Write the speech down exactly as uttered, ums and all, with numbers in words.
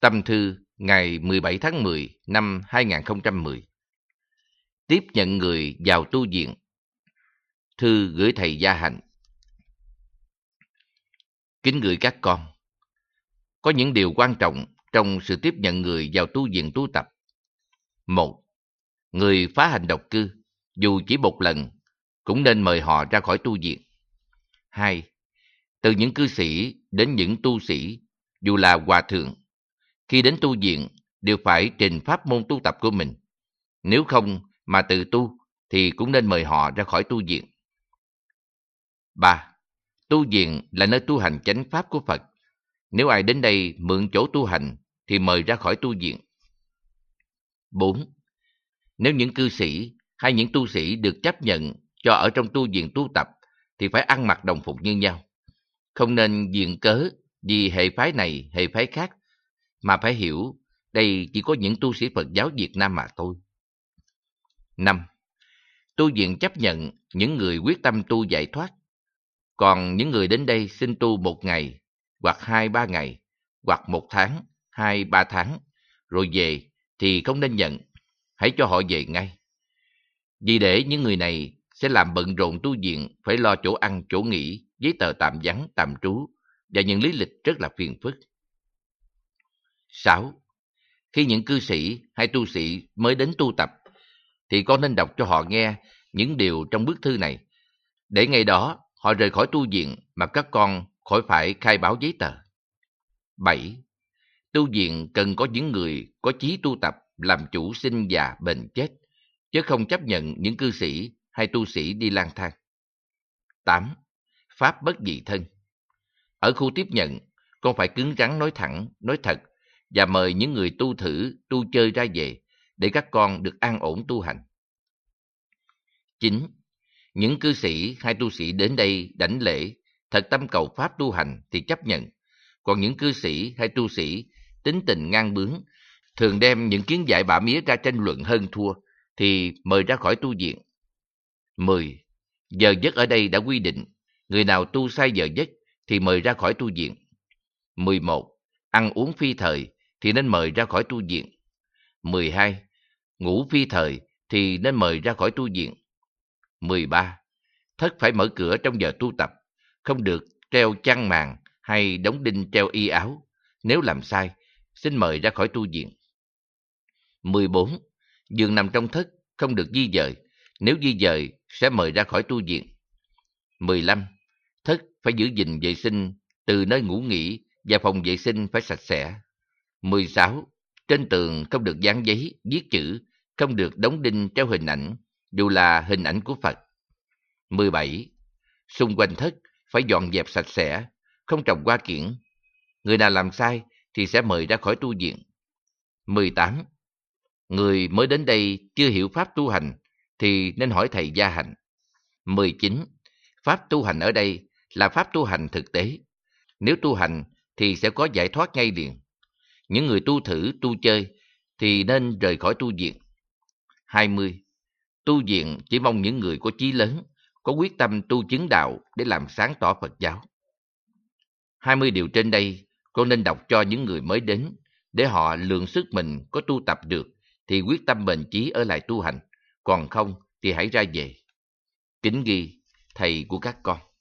Tâm thư ngày mười bảy tháng mười năm hai nghìn không trăm mười. Tiếp nhận người vào tu viện. Thư gửi thầy Gia Hạnh. Kính gửi các con. Có những điều quan trọng trong sự tiếp nhận người vào tu viện tu tập. Một, người phá hành độc cư, dù chỉ một lần, cũng nên mời họ ra khỏi tu viện. Hai, từ những cư sĩ đến những tu sĩ, dù là hòa thượng, khi đến tu viện đều phải trình pháp môn tu tập của mình. Nếu không mà tự tu thì cũng nên mời họ ra khỏi tu viện. Ba, tu viện là nơi tu hành chánh pháp của Phật. Nếu ai đến đây mượn chỗ tu hành thì mời ra khỏi tu viện. Bốn, nếu những cư sĩ hay những tu sĩ được chấp nhận cho ở trong tu viện tu tập thì phải ăn mặc đồng phục như nhau. Không nên viện cớ vì hệ phái này, hệ phái khác, mà phải hiểu đây chỉ có những tu sĩ Phật giáo Việt Nam mà thôi. Năm, tu viện chấp nhận những người quyết tâm tu giải thoát. Còn những người đến đây xin tu một ngày, hoặc hai ba ngày, hoặc một tháng, hai ba tháng, rồi về thì không nên nhận. Hãy cho họ về ngay. Vì để những người này sẽ làm bận rộn tu viện, phải lo chỗ ăn, chỗ nghỉ, giấy tờ tạm vắng, tạm trú, và những lý lịch rất là phiền phức. Sáu, khi những cư sĩ hay tu sĩ mới đến tu tập, thì con nên đọc cho họ nghe những điều trong bức thư này, để ngày đó họ rời khỏi tu viện mà các con khỏi phải khai báo giấy tờ. Bảy, tu viện cần có những người có chí tu tập làm chủ sinh già bệnh chết, chứ không chấp nhận những cư sĩ hay tu sĩ đi lang thang. Tám, pháp bất dị thân. Ở khu tiếp nhận, con phải cứng rắn nói thẳng, nói thật, và mời những người tu thử, tu chơi ra về, để các con được an ổn tu hành. Chín, những cư sĩ hay tu sĩ đến đây đảnh lễ, thật tâm cầu pháp tu hành thì chấp nhận. Còn những cư sĩ hay tu sĩ tính tình ngang bướng, thường đem những kiến giải bả mía ra tranh luận hơn thua, thì mời ra khỏi tu viện. Mười, giờ giấc ở đây đã quy định, người nào tu sai giờ giấc thì mời ra khỏi tu viện. Mười một, ăn uống phi thời thì nên mời ra khỏi tu viện. Mười hai, ngủ phi thời thì nên mời ra khỏi tu viện. Mười ba, thất phải mở cửa trong giờ tu tập, không được treo chăn màn hay đóng đinh treo y áo. Nếu làm sai, xin mời ra khỏi tu viện. Mười bốn, giường nằm trong thất không được di dời, nếu di dời sẽ mời ra khỏi tu viện. Mười lăm, thất phải giữ gìn vệ sinh từ nơi ngủ nghỉ và phòng vệ sinh phải sạch sẽ. Mười sáu, trên tường không được dán giấy, viết chữ, không được đóng đinh treo hình ảnh, dù là hình ảnh của Phật. Mười bảy, xung quanh thất phải dọn dẹp sạch sẽ, không trồng hoa kiển. Người nào làm sai thì sẽ mời ra khỏi tu viện. Mười tám, người mới đến đây chưa hiểu pháp tu hành thì nên hỏi thầy Gia Hạnh. Mười chín, pháp tu hành ở đây là pháp tu hành thực tế. Nếu tu hành thì sẽ có giải thoát ngay liền. Những người tu thử, tu chơi thì nên rời khỏi tu viện. Hai mươi, tu viện chỉ mong những người có chí lớn, có quyết tâm tu chứng đạo để làm sáng tỏ Phật giáo. Hai mươi điều trên đây con nên đọc cho những người mới đến, để họ lượng sức mình có tu tập được thì quyết tâm bền chí ở lại tu hành, còn không thì hãy ra về. Kính ghi, thầy của các con.